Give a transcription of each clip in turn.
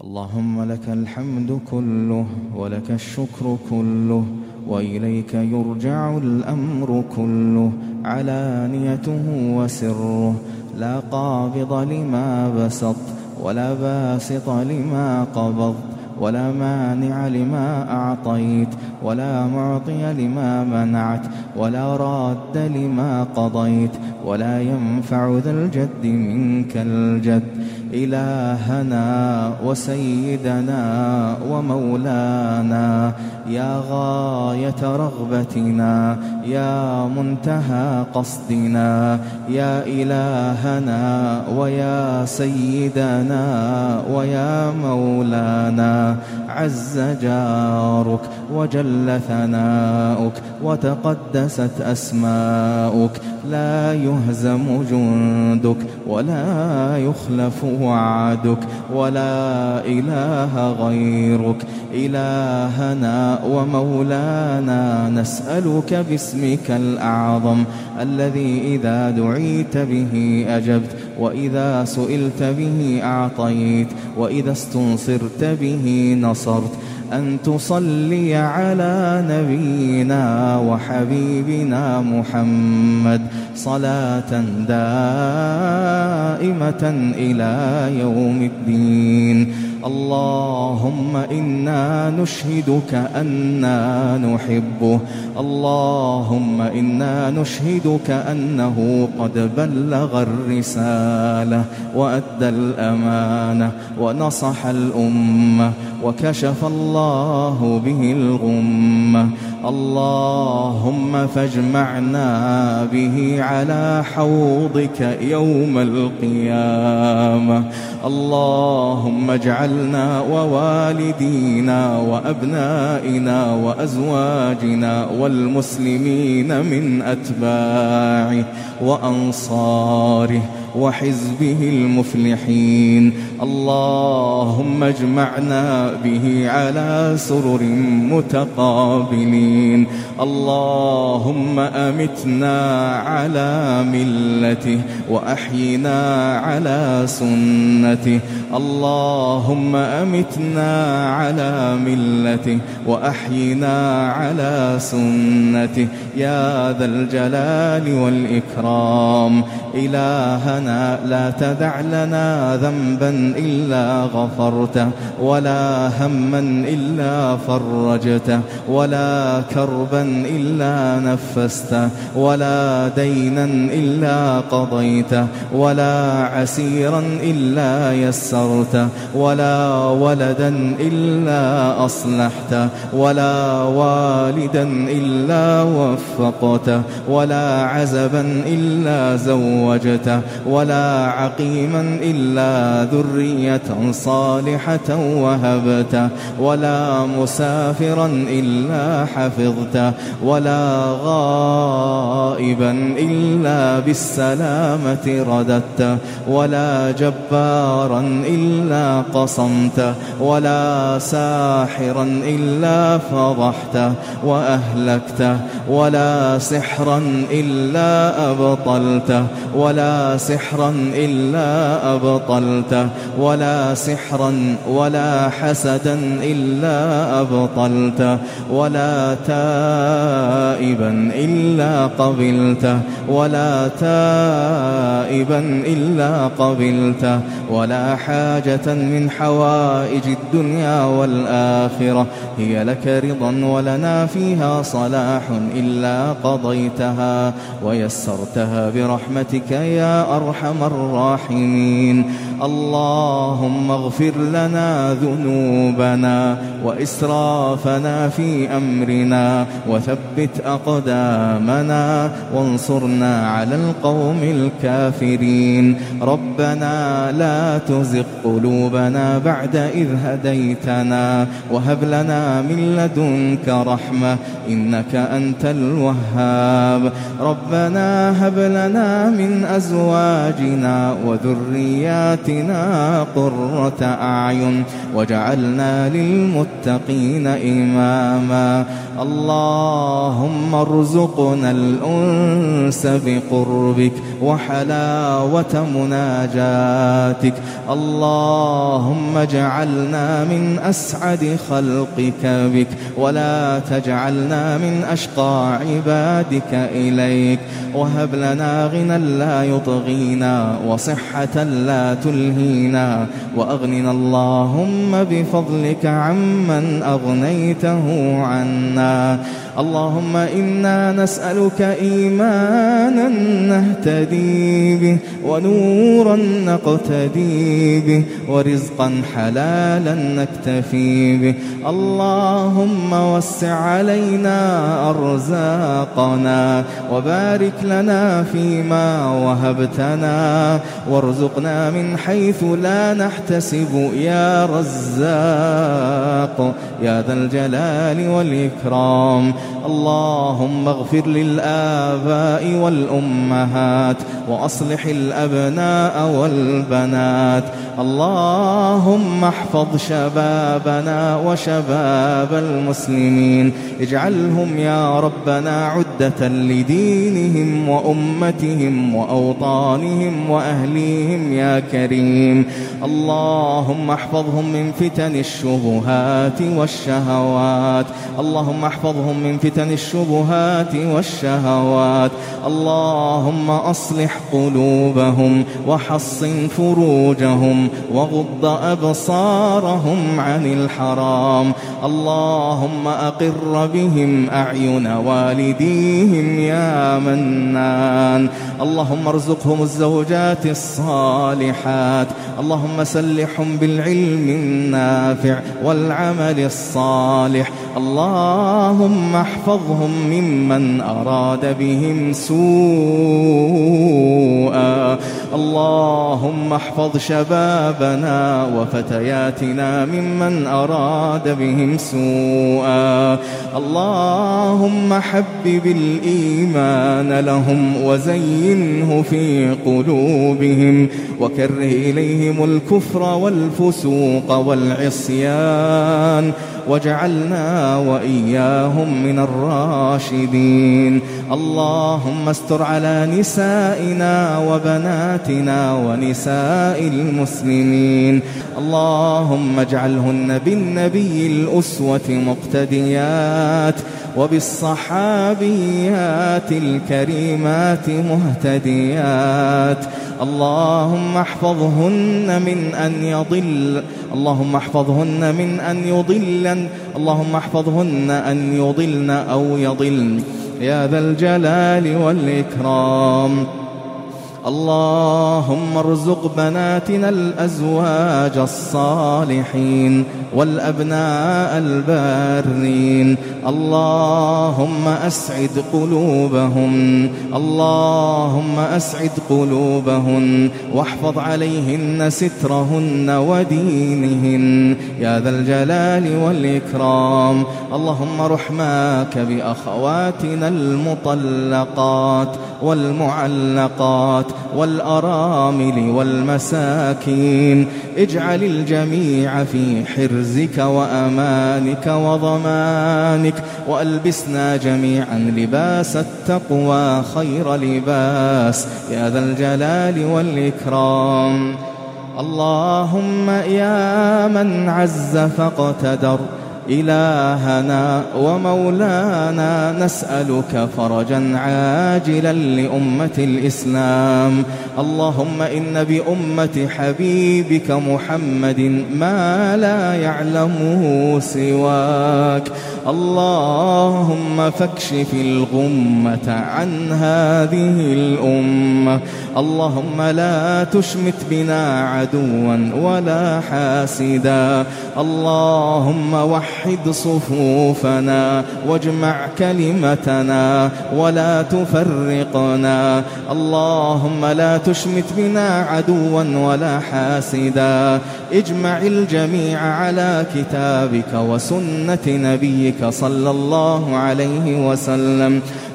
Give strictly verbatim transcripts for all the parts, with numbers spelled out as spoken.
اللهم لك الحمد كله ولك الشكر كله وإليك يرجع الأمر كله، علانيته وسره، لا قابض لما بسط ولا باسط لما قبض، ولا مانع لما أعطيت ولا معطي لما منعت، ولا راد لما قضيت، ولا ينفع ذا الجد منك الجد. إلهنا وسيدنا ومولانا، يا غاية رغبتنا، يا منتهى قصدنا، يا إلهنا ويا سيدنا ويا مولانا، عز جارك وجل ثناؤك وتقدست أسماؤك، لا يهزم جندك ولا يخلف وعدك ولا إله غيرك. إلهنا ومولانا، نسألك باسمك الأعظم الذي إذا دعيت به أجبت، وإذا سئلت به أعطيت، وإذا استنصرت به نصرت، أن تصلي على نبينا وحبيبنا محمد صلاة دائمة إلى يوم الدين. اللهم إنا نشهدك أننا نحبه، اللهم إنا نشهدك أنه قد بلغ الرسالة وأدى الأمانة ونصح الأمة وكشف الله به الغمة. اللهم فاجمعنا به على حوضك يوم القيامة. اللهم اجعلنا ووالدينا وأبنائنا وأزواجنا والمسلمين من أتباعه وأنصاره وحزبه المفلحين. اللهم اجمعنا به على سرر متقابلين. اللهم أمتنا على ملته وأحينا على سنته. اللهم أمتنا على ملته وأحينا على سنته يا ذا الجلال والإكرام. إلهنا لا تدع لنا ذنبا إلا غفرته، ولا هما إلا فرجته، ولا كربا إلا نفسته، ولا دينا إلا قضيته، ولا عسيرا إلا يسرته، ولا ولدا إلا أصلحته، ولا والدا إلا وفقته، ولا عزبا إلا زوجته، ولا عقيما إلا ذرية صالحة وهبته، ولا مسافرا إلا حفظته، ولا غائبا إلا بالسلامة رددته، ولا جبارا إلا قصمته، ولا ساحرا إلا فضحته وأهلكته، ولا سحرا إلا أبطلته، ولا سحرا إلا أبطلته، ولا سحرا ولا حسدا إلا أبطلته، ولا تائبا إلا قبلته، ولا تائبا إلا قبلته، ولا حاجة من حوائج الدنيا والآخرة هي لك رضا ولنا فيها صلاح إلا قضيتها ويسرتها برحمتك يا أرحم الراحمين. اللهم اغفر لنا ذنوبنا وإسرافنا في أمرنا، وثبت أقدامنا وانصرنا على القوم الكافرين. ربنا لا تزغ قلوبنا بعد إذ هديتنا، وهب لنا من لدنك رحمة إنك أنت الوهاب. ربنا هب لنا من أزواجنا وذرياتنا قرة أعين واجعلنا للمتقين إماما. اللهم ارزقنا الأنس بقربك وحلاوة مناجاتك. اللهم اجعلنا من أسعد خلقك بك ولا تجعلنا من أشقى عبادك إليك. وهب لنا غنى لا يطغينا وصحة لا تلهينا، وأغننا اللهم بفضلك عمن أغنيته عنا. اللهم إنا نسألك إيمانا نهتدي به ونورا نقتدي به ورزقا حلالا نكتفي به. اللهم وسع علينا أرزاقنا وبارك لنا فيما وهبتنا وارزقنا من حيث لا نحتسب يا رزاق يا ذا الجلال والإكرام. اللهم اغفر للآباء والأمهات وأصلح الأبناء والبنات. اللهم احفظ شبابنا وشباب المسلمين، اجعلهم يا ربنا عدة لدينهم وأمتهم وأوطانهم وأهليهم يا كريم. اللهم احفظهم من فتن الشبهات والشهوات. اللهم احفظهم من فتن الشبهات والشهوات. اللهم أصلح قلوبهم وحصن فروجهم وغض أبصارهم عن الحرام. اللهم أقر بهم أعين والديهم يا منان. اللهم ارزقهم الزوجات الصالحات. اللهم سلحهم بالعلم النافع والعمل الصالح. اللهم احفظهم ممن أراد بهم سوءا. اللهم احفظ شبابنا وفتياتنا ممن أراد بهم سوءا. اللهم حبب الإيمان لهم وزينه في قلوبهم وكره إليهم الكفر والفسوق والعصيان واجعلنا وإياهم من الراشدين. اللهم استر على نسائنا وبناتنا ونساء المسلمين. اللهم اجعلهن بالنبي الأسوة مقتديات وبالصحابيات الكريمات مهتديات. اللهم احفظهن من أن يضل اللهم احفظهن من أن يضلن اللهم احفظهن أن يضلن أو يضلن يا ذا الجلال والإكرام. اللهم ارزق بناتنا الأزواج الصالحين والأبناء البارين. اللهم أسعد قلوبهم اللهم أسعد قلوبهن واحفظ عليهن سترهن ودينهن يا ذا الجلال والإكرام. اللهم رحماك بأخواتنا المطلقات والمعلقات والأرامل والمساكين. اجعل الجميع في حرزك وأمانك وضمانك، وألبسنا جميعا لباس التقوى خير لباس يا ذا الجلال والإكرام. اللهم يا من عز فاقتدر إلهنا ومولانا نسألك فرجا عاجلا لأمة الإسلام. اللهم إن بأمة حبيبك محمد ما لا يعلمه سواك. اللهم فاكشف الغمة عن هذه الأمة. اللهم لا تشمت بنا عدوا ولا حاسدا. اللهم وحد صفوفنا واجمع كلمتنا ولا تفرقنا. اللهم لا تشمت بنا عدوا ولا حاسدا. اجمع الجميع على كتابك وسنة نبيك صلى الله عليه وسلم،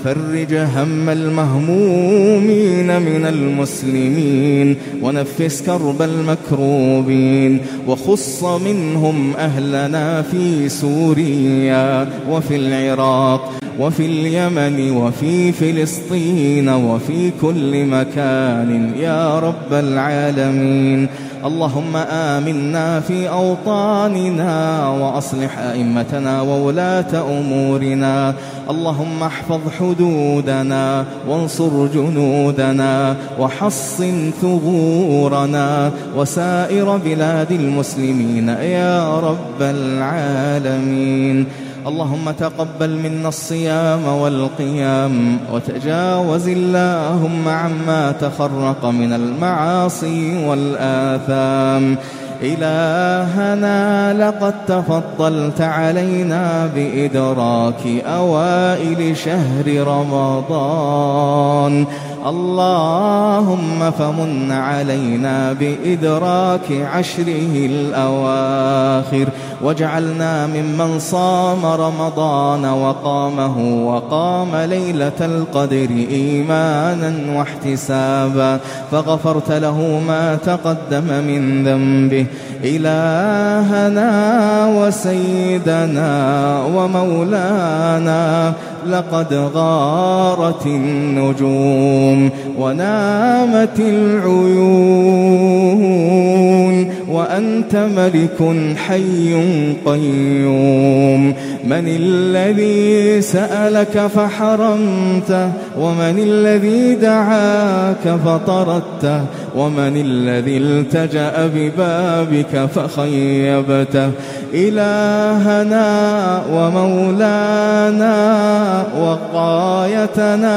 فرج هم المهمومين من المسلمين ونفس كرب المكروبين، وخص منهم أهلنا في سوريا وفي العراق وفي اليمن وفي فلسطين وفي كل مكان يا رب العالمين. اللهم آمنا في أوطاننا وأصلح أئمتنا وولاة أمورنا. اللهم احفظ حدودنا وانصر جنودنا وحصن ثغورنا وسائر بلاد المسلمين يا رب العالمين. اللهم تقبل منا الصيام والقيام، وتجاوز اللهم عما تخرق من المعاصي والآثام. إلهنا لقد تفضلت علينا بإدراك أوائل شهر رمضان، اللهم فمن علينا بإدراك عشره الأواخر، واجعلنا ممن صام رمضان وقامه وقام ليلة القدر إيمانا واحتسابا، فغفرت له ما تقدم من ذنبه. إلهنا وسيدنا ومولانا لقد غارت النجوم ونامت العيون، وأنت ملك حي قيوم. من الذي سألك فحرمته، ومن الذي دعاك فطردته، ومن الذي التجأ ببابك فخيبته. إلهنا ومولانا وغايتنا،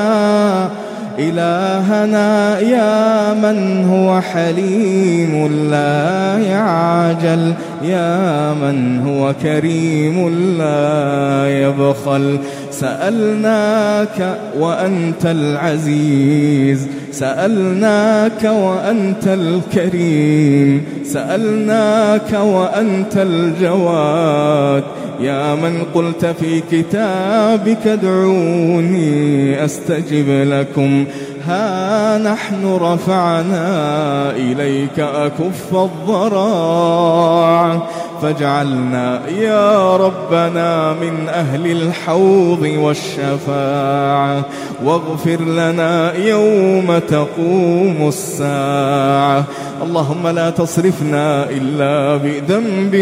إلهنا يا من هو حليم لا يعجل، يا من هو كريم لا يبخل. سألناك وأنت العزيز، سألناك وأنت الكريم، سألناك وأنت الجواد، يا من قلت في كتابك ادعوني أستجب لكم. ها نحن رفعنا إليك أكف الضراع، فاجعلنا يا ربنا من أهل الحوض والشفاعة، واغفر لنا يوم تقوم الساعة. اللهم لا تصرفنا إلا بذنب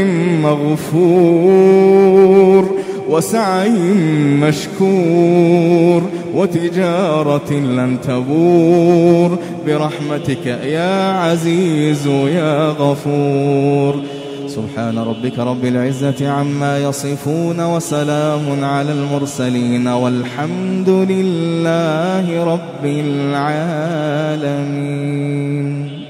مغفور، وسعي مشكور، وتجارة لن تبور، برحمتك يا عزيز يا غفور. سبحان ربك رب العزة عما يصفون، وسلام على المرسلين، والحمد لله رب العالمين.